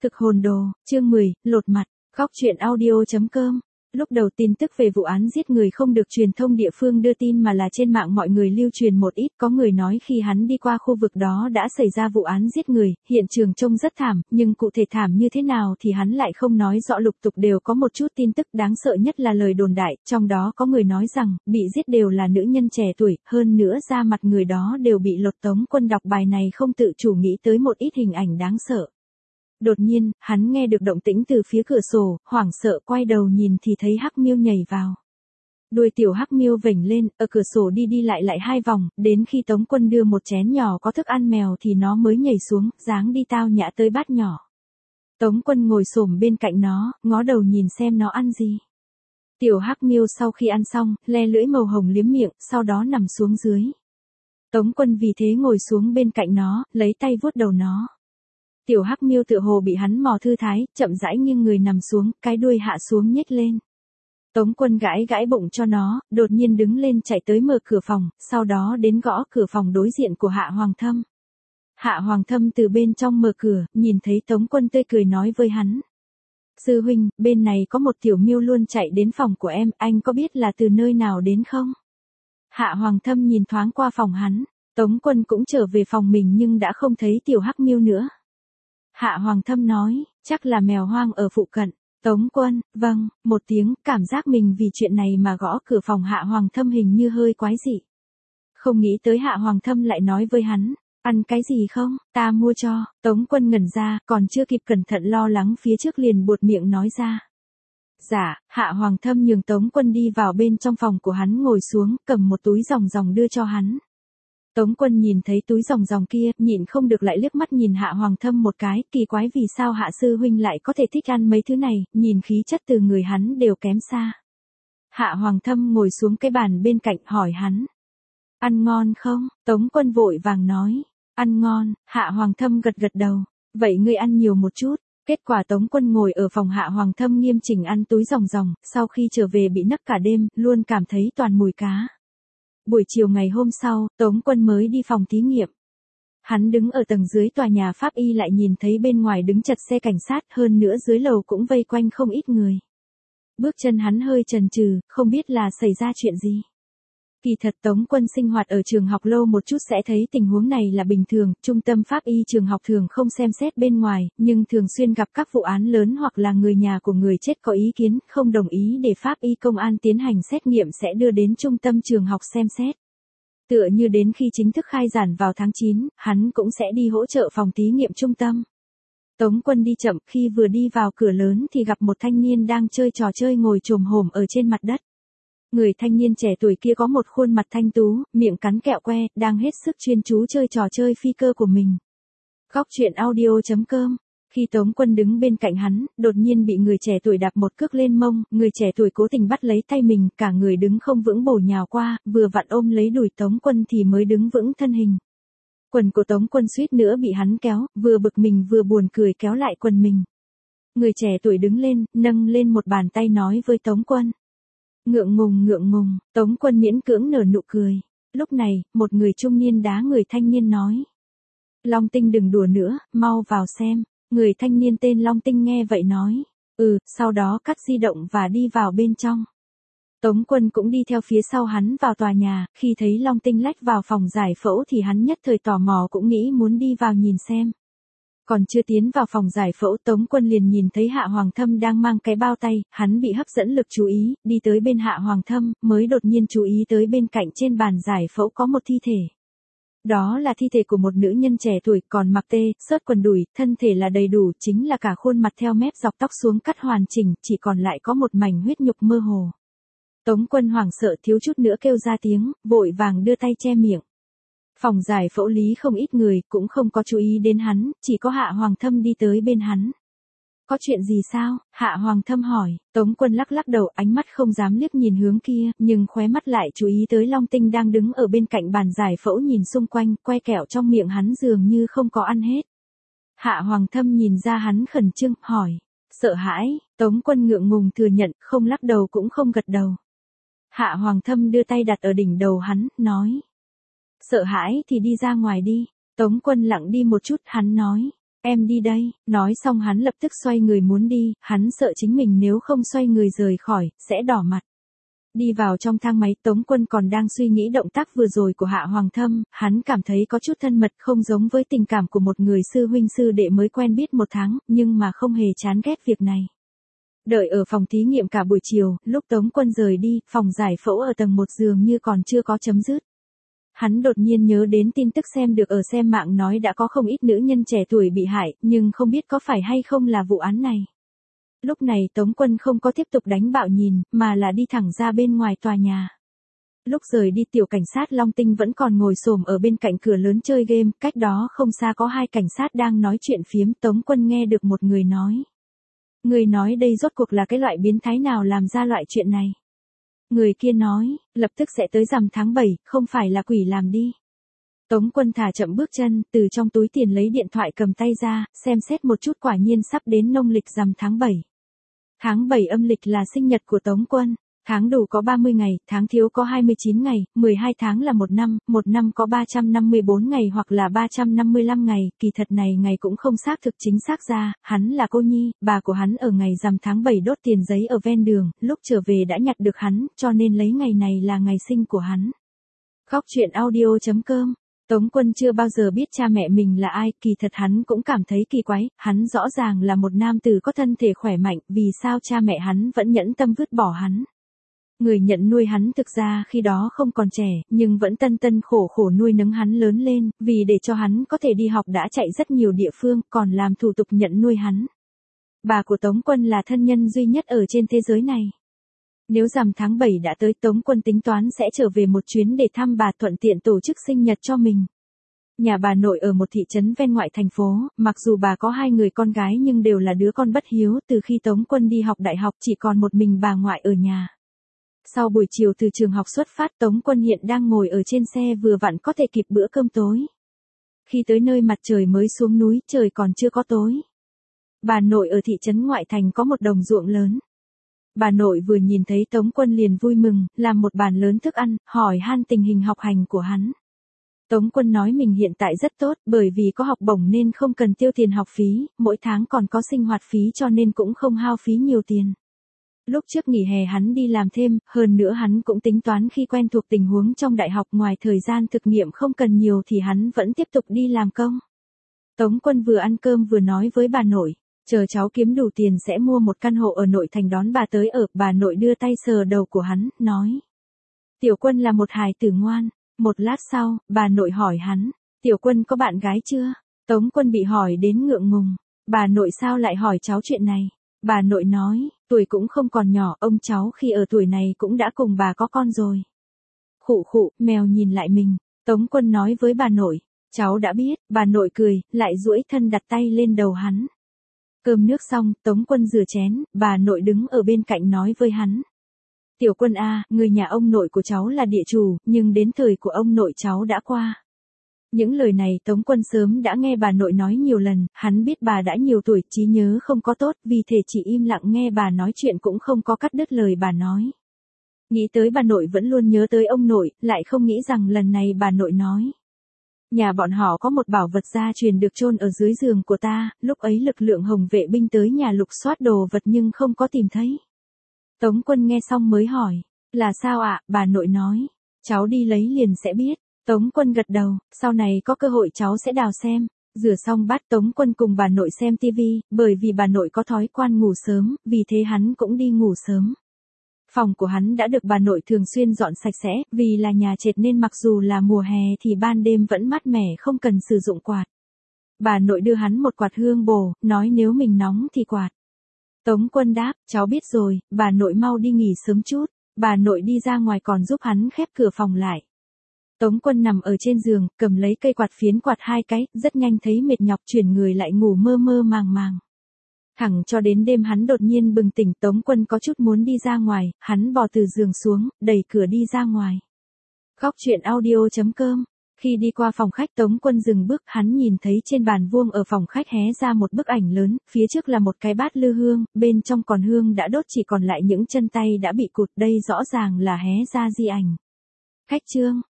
Thực hồn đồ, chương 10, lột mặt, góc truyện audio.com. Lúc đầu tin tức về vụ án giết người không được truyền thông địa phương đưa tin mà là trên mạng mọi người lưu truyền một ít, có người nói khi hắn đi qua khu vực đó đã xảy ra vụ án giết người, hiện trường trông rất thảm, nhưng cụ thể thảm như thế nào thì hắn lại không nói rõ, lục tục đều có một chút tin tức, đáng sợ nhất là lời đồn đại, trong đó có người nói rằng, bị giết đều là nữ nhân trẻ tuổi, hơn nữa da mặt người đó đều bị lột. Tống Quân đọc bài này không tự chủ nghĩ tới một ít hình ảnh đáng sợ. Đột nhiên, hắn nghe được động tĩnh từ phía cửa sổ, hoảng sợ quay đầu nhìn thì thấy Hắc Miêu nhảy vào. Đuôi tiểu Hắc Miêu vểnh lên, ở cửa sổ đi đi lại hai vòng, đến khi Tống Quân đưa một chén nhỏ có thức ăn mèo thì nó mới nhảy xuống, dáng đi tao nhã tới bát nhỏ. Tống Quân ngồi xổm bên cạnh nó, ngó đầu nhìn xem nó ăn gì. Tiểu Hắc Miêu sau khi ăn xong, le lưỡi màu hồng liếm miệng, sau đó nằm xuống dưới. Tống Quân vì thế ngồi xuống bên cạnh nó, lấy tay vuốt đầu nó. Tiểu Hắc Miêu tựa hồ bị hắn mò thư thái, chậm rãi nghiêng người nằm xuống, cái đuôi hạ xuống nhếch lên. Tống Quân gãi gãi bụng cho nó, đột nhiên đứng lên chạy tới mở cửa phòng, sau đó đến gõ cửa phòng đối diện của Hạ Hoàng Thâm. Hạ Hoàng Thâm từ bên trong mở cửa, nhìn thấy Tống Quân tươi cười nói với hắn. Sư huynh, bên này có một tiểu miêu luôn chạy đến phòng của em, anh có biết là từ nơi nào đến không? Hạ Hoàng Thâm nhìn thoáng qua phòng hắn, Tống Quân cũng trở về phòng mình nhưng đã không thấy tiểu Hắc Miêu nữa. Hạ Hoàng Thâm nói, chắc là mèo hoang ở phụ cận. Tống Quân, vâng, một tiếng, cảm giác mình vì chuyện này mà gõ cửa phòng Hạ Hoàng Thâm hình như hơi quái dị. Không nghĩ tới Hạ Hoàng Thâm lại nói với hắn, ăn cái gì không, ta mua cho. Tống Quân ngẩn ra, còn chưa kịp cẩn thận lo lắng phía trước liền buột miệng nói ra. Dạ, Hạ Hoàng Thâm nhường Tống Quân đi vào bên trong phòng của hắn ngồi xuống, cầm một túi ròng đưa cho hắn. Tống Quân nhìn thấy túi ròng kia, nhịn không được lại liếc mắt nhìn Hạ Hoàng Thâm một cái, kỳ quái vì sao Hạ sư huynh lại có thể thích ăn mấy thứ này, nhìn khí chất từ người hắn đều kém xa. Hạ Hoàng Thâm ngồi xuống cái bàn bên cạnh hỏi hắn. Ăn ngon không? Tống Quân vội vàng nói. Ăn ngon. Hạ Hoàng Thâm gật đầu. Vậy ngươi ăn nhiều một chút. Kết quả Tống Quân ngồi ở phòng Hạ Hoàng Thâm nghiêm chỉnh ăn túi ròng, sau khi trở về bị nấc cả đêm, luôn cảm thấy toàn mùi cá. Buổi chiều ngày hôm sau, Tống Quân mới đi phòng thí nghiệm. Hắn đứng ở tầng dưới tòa nhà pháp y lại nhìn thấy bên ngoài đứng chật xe cảnh sát, hơn nữa dưới lầu cũng vây quanh không ít người. Bước chân hắn hơi chần chừ, không biết là xảy ra chuyện gì. Kỳ thật Tống Quân sinh hoạt ở trường học lâu một chút sẽ thấy tình huống này là bình thường, trung tâm pháp y trường học thường không xem xét bên ngoài, nhưng thường xuyên gặp các vụ án lớn hoặc là người nhà của người chết có ý kiến, không đồng ý để pháp y công an tiến hành xét nghiệm sẽ đưa đến trung tâm trường học xem xét. Tựa như đến khi chính thức khai giảng vào tháng 9, hắn cũng sẽ đi hỗ trợ phòng thí nghiệm trung tâm. Tống Quân đi chậm, khi vừa đi vào cửa lớn thì gặp một thanh niên đang chơi trò chơi ngồi chồm hổm ở trên mặt đất. Người thanh niên trẻ tuổi kia có một khuôn mặt thanh tú, miệng cắn kẹo que, đang hết sức chuyên chú chơi trò chơi phi cơ của mình. Góc truyện audio.com. Khi Tống Quân đứng bên cạnh hắn, đột nhiên bị người trẻ tuổi đạp một cước lên mông, người trẻ tuổi cố tình bắt lấy tay mình, cả người đứng không vững bổ nhào qua, vừa vặn ôm lấy đùi Tống Quân thì mới đứng vững thân hình. Quần của Tống Quân suýt nữa bị hắn kéo, vừa bực mình vừa buồn cười kéo lại quần mình. Người trẻ tuổi đứng lên, nâng lên một bàn tay nói với Tống Quân. Ngượng ngùng, Tống Quân miễn cưỡng nở nụ cười. Lúc này, một người trung niên đá người thanh niên nói. Long Tinh đừng đùa nữa, mau vào xem. Người thanh niên tên Long Tinh nghe vậy nói. Sau đó cắt di động và đi vào bên trong. Tống Quân cũng đi theo phía sau hắn vào tòa nhà, khi thấy Long Tinh lách vào phòng giải phẫu thì hắn nhất thời tò mò cũng nghĩ muốn đi vào nhìn xem. Còn chưa tiến vào phòng giải phẫu Tống Quân liền nhìn thấy Hạ Hoàng Thâm đang mang cái bao tay, hắn bị hấp dẫn lực chú ý, đi tới bên Hạ Hoàng Thâm, mới đột nhiên chú ý tới bên cạnh trên bàn giải phẫu có một thi thể. Đó là thi thể của một nữ nhân trẻ tuổi, còn mặc sớt quần đùi, thân thể là đầy đủ, chính là cả khuôn mặt theo mép dọc tóc xuống cắt hoàn chỉnh, chỉ còn lại có một mảnh huyết nhục mơ hồ. Tống Quân hoảng sợ thiếu chút nữa kêu ra tiếng, vội vàng đưa tay che miệng. Phòng giải phẫu lý không ít người, cũng không có chú ý đến hắn, chỉ có Hạ Hoàng Thâm đi tới bên hắn. Có chuyện gì sao? Hạ Hoàng Thâm hỏi. Tống Quân lắc đầu, ánh mắt không dám liếc nhìn hướng kia, nhưng khóe mắt lại chú ý tới Long Tinh đang đứng ở bên cạnh bàn giải phẫu nhìn xung quanh, que kẹo trong miệng hắn dường như không có ăn hết. Hạ Hoàng Thâm nhìn ra hắn khẩn trương, hỏi. Sợ hãi? Tống Quân ngượng ngùng thừa nhận, không lắc đầu cũng không gật đầu. Hạ Hoàng Thâm đưa tay đặt ở đỉnh đầu hắn, nói. Sợ hãi thì đi ra ngoài đi. Tống Quân lặng đi một chút, hắn nói. Em đi đây, nói xong hắn lập tức xoay người muốn đi, hắn sợ chính mình nếu không xoay người rời khỏi, sẽ đỏ mặt. Đi vào trong thang máy, Tống Quân còn đang suy nghĩ động tác vừa rồi của Hạ Hoàng Thâm, hắn cảm thấy có chút thân mật, không giống với tình cảm của một người sư huynh sư đệ mới quen biết 1 tháng, nhưng mà không hề chán ghét việc này. Đợi ở phòng thí nghiệm cả buổi chiều, lúc Tống Quân rời đi, phòng giải phẫu ở tầng 1 dường như còn chưa có chấm dứt. Hắn đột nhiên nhớ đến tin tức xem được ở xem mạng nói đã có không ít nữ nhân trẻ tuổi bị hại, nhưng không biết có phải hay không là vụ án này. Lúc này Tống Quân không có tiếp tục đánh bạo nhìn, mà là đi thẳng ra bên ngoài tòa nhà. Lúc rời đi tiểu cảnh sát Long Tinh vẫn còn ngồi xổm ở bên cạnh cửa lớn chơi game, cách đó không xa có 2 cảnh sát đang nói chuyện phiếm, Tống Quân nghe được một người nói. Người nói đây rốt cuộc là cái loại biến thái nào làm ra loại chuyện này. Người kia nói, lập tức sẽ tới rằm tháng 7, không phải là quỷ làm đi. Tống Quân thả chậm bước chân, từ trong túi tiền lấy điện thoại cầm tay ra, xem xét một chút quả nhiên sắp đến nông lịch rằm tháng 7. Tháng 7 âm lịch là sinh nhật của Tống Quân. Tháng đủ có 30 ngày, tháng thiếu có 29 ngày, 12 tháng là 1 năm có 354 ngày hoặc là 355 ngày, kỳ thật này ngày cũng không xác thực chính xác ra, hắn là cô Nhi, bà của hắn ở ngày rằm tháng 7 đốt tiền giấy ở ven đường, lúc trở về đã nhặt được hắn, cho nên lấy ngày này là ngày sinh của hắn. Khóc chuyện audio.com. Tống Quân chưa bao giờ biết cha mẹ mình là ai, kỳ thật hắn cũng cảm thấy kỳ quái, hắn rõ ràng là một nam tử có thân thể khỏe mạnh, vì sao cha mẹ hắn vẫn nhẫn tâm vứt bỏ hắn. Người nhận nuôi hắn thực ra khi đó không còn trẻ, nhưng vẫn tân tân khổ khổ nuôi nấng hắn lớn lên, vì để cho hắn có thể đi học đã chạy rất nhiều địa phương, còn làm thủ tục nhận nuôi hắn. Bà của Tống Quân là thân nhân duy nhất ở trên thế giới này. Nếu rằm tháng 7 đã tới, Tống Quân tính toán sẽ trở về một chuyến để thăm bà, thuận tiện tổ chức sinh nhật cho mình. Nhà bà nội ở một thị trấn ven ngoại thành phố, mặc dù bà có 2 người con gái nhưng đều là đứa con bất hiếu, từ khi Tống Quân đi học đại học chỉ còn một mình bà ngoại ở nhà. Sau buổi chiều từ trường học xuất phát, Tống Quân hiện đang ngồi ở trên xe vừa vặn có thể kịp bữa cơm tối. Khi tới nơi mặt trời mới xuống núi, trời còn chưa có tối. Bà nội ở thị trấn ngoại thành có một đồng ruộng lớn. Bà nội vừa nhìn thấy Tống Quân liền vui mừng, làm một bàn lớn thức ăn, hỏi han tình hình học hành của hắn. Tống Quân nói mình hiện tại rất tốt, bởi vì có học bổng nên không cần tiêu tiền học phí, mỗi tháng còn có sinh hoạt phí cho nên cũng không hao phí nhiều tiền. Lúc trước nghỉ hè hắn đi làm thêm, hơn nữa hắn cũng tính toán khi quen thuộc tình huống trong đại học ngoài thời gian thực nghiệm không cần nhiều thì hắn vẫn tiếp tục đi làm công. Tống Quân vừa ăn cơm vừa nói với bà nội, chờ cháu kiếm đủ tiền sẽ mua một căn hộ ở nội thành đón bà tới ở, bà nội đưa tay sờ đầu của hắn, nói. Tiểu Quân là một hài tử ngoan. Một lát sau, bà nội hỏi hắn, Tiểu Quân có bạn gái chưa? Tống Quân bị hỏi đến ngượng ngùng, bà nội sao lại hỏi cháu chuyện này? Bà nội nói, tuổi cũng không còn nhỏ, ông cháu khi ở tuổi này cũng đã cùng bà có con rồi. Khụ khụ, mèo nhìn lại mình, Tống Quân nói với bà nội, cháu đã biết, bà nội cười, lại duỗi thân đặt tay lên đầu hắn. Cơm nước xong, Tống Quân rửa chén, bà nội đứng ở bên cạnh nói với hắn. Tiểu Quân a, người nhà ông nội của cháu là địa chủ, nhưng đến thời của ông nội cháu đã qua. Những lời này Tống Quân sớm đã nghe bà nội nói nhiều lần, hắn biết bà đã nhiều tuổi, trí nhớ không có tốt, vì thế chỉ im lặng nghe bà nói chuyện cũng không có cắt đứt lời bà nói. Nghĩ tới bà nội vẫn luôn nhớ tới ông nội, lại không nghĩ rằng lần này bà nội nói. Nhà bọn họ có một bảo vật gia truyền được chôn ở dưới giường của ta, lúc ấy lực lượng Hồng vệ binh tới nhà lục soát đồ vật nhưng không có tìm thấy. Tống Quân nghe xong mới hỏi, là sao ạ? Bà nội nói, cháu đi lấy liền sẽ biết. Tống Quân gật đầu, sau này có cơ hội cháu sẽ đào xem. Rửa xong bát Tống Quân cùng bà nội xem tivi, bởi vì bà nội có thói quen ngủ sớm, vì thế hắn cũng đi ngủ sớm. Phòng của hắn đã được bà nội thường xuyên dọn sạch sẽ, vì là nhà trệt nên mặc dù là mùa hè thì ban đêm vẫn mát mẻ không cần sử dụng quạt. Bà nội đưa hắn một quạt hương bồ, nói nếu mình nóng thì quạt. Tống Quân đáp, cháu biết rồi, bà nội mau đi nghỉ sớm chút. Bà nội đi ra ngoài còn giúp hắn khép cửa phòng lại. Tống Quân nằm ở trên giường, cầm lấy cây quạt phiến quạt 2 cái, rất nhanh thấy mệt nhọc chuyển người lại ngủ mơ mơ màng màng. Thẳng cho đến đêm hắn đột nhiên bừng tỉnh, Tống Quân có chút muốn đi ra ngoài, hắn bò từ giường xuống, đẩy cửa đi ra ngoài. Khóc chuyện audio.com. Khi đi qua phòng khách Tống Quân dừng bước, hắn nhìn thấy trên bàn vuông ở phòng khách hé ra một bức ảnh lớn, phía trước là một cái bát lư hương, bên trong còn hương đã đốt chỉ còn lại những chân tay đã bị cụt, đây rõ ràng là hé ra di ảnh. Khách trương.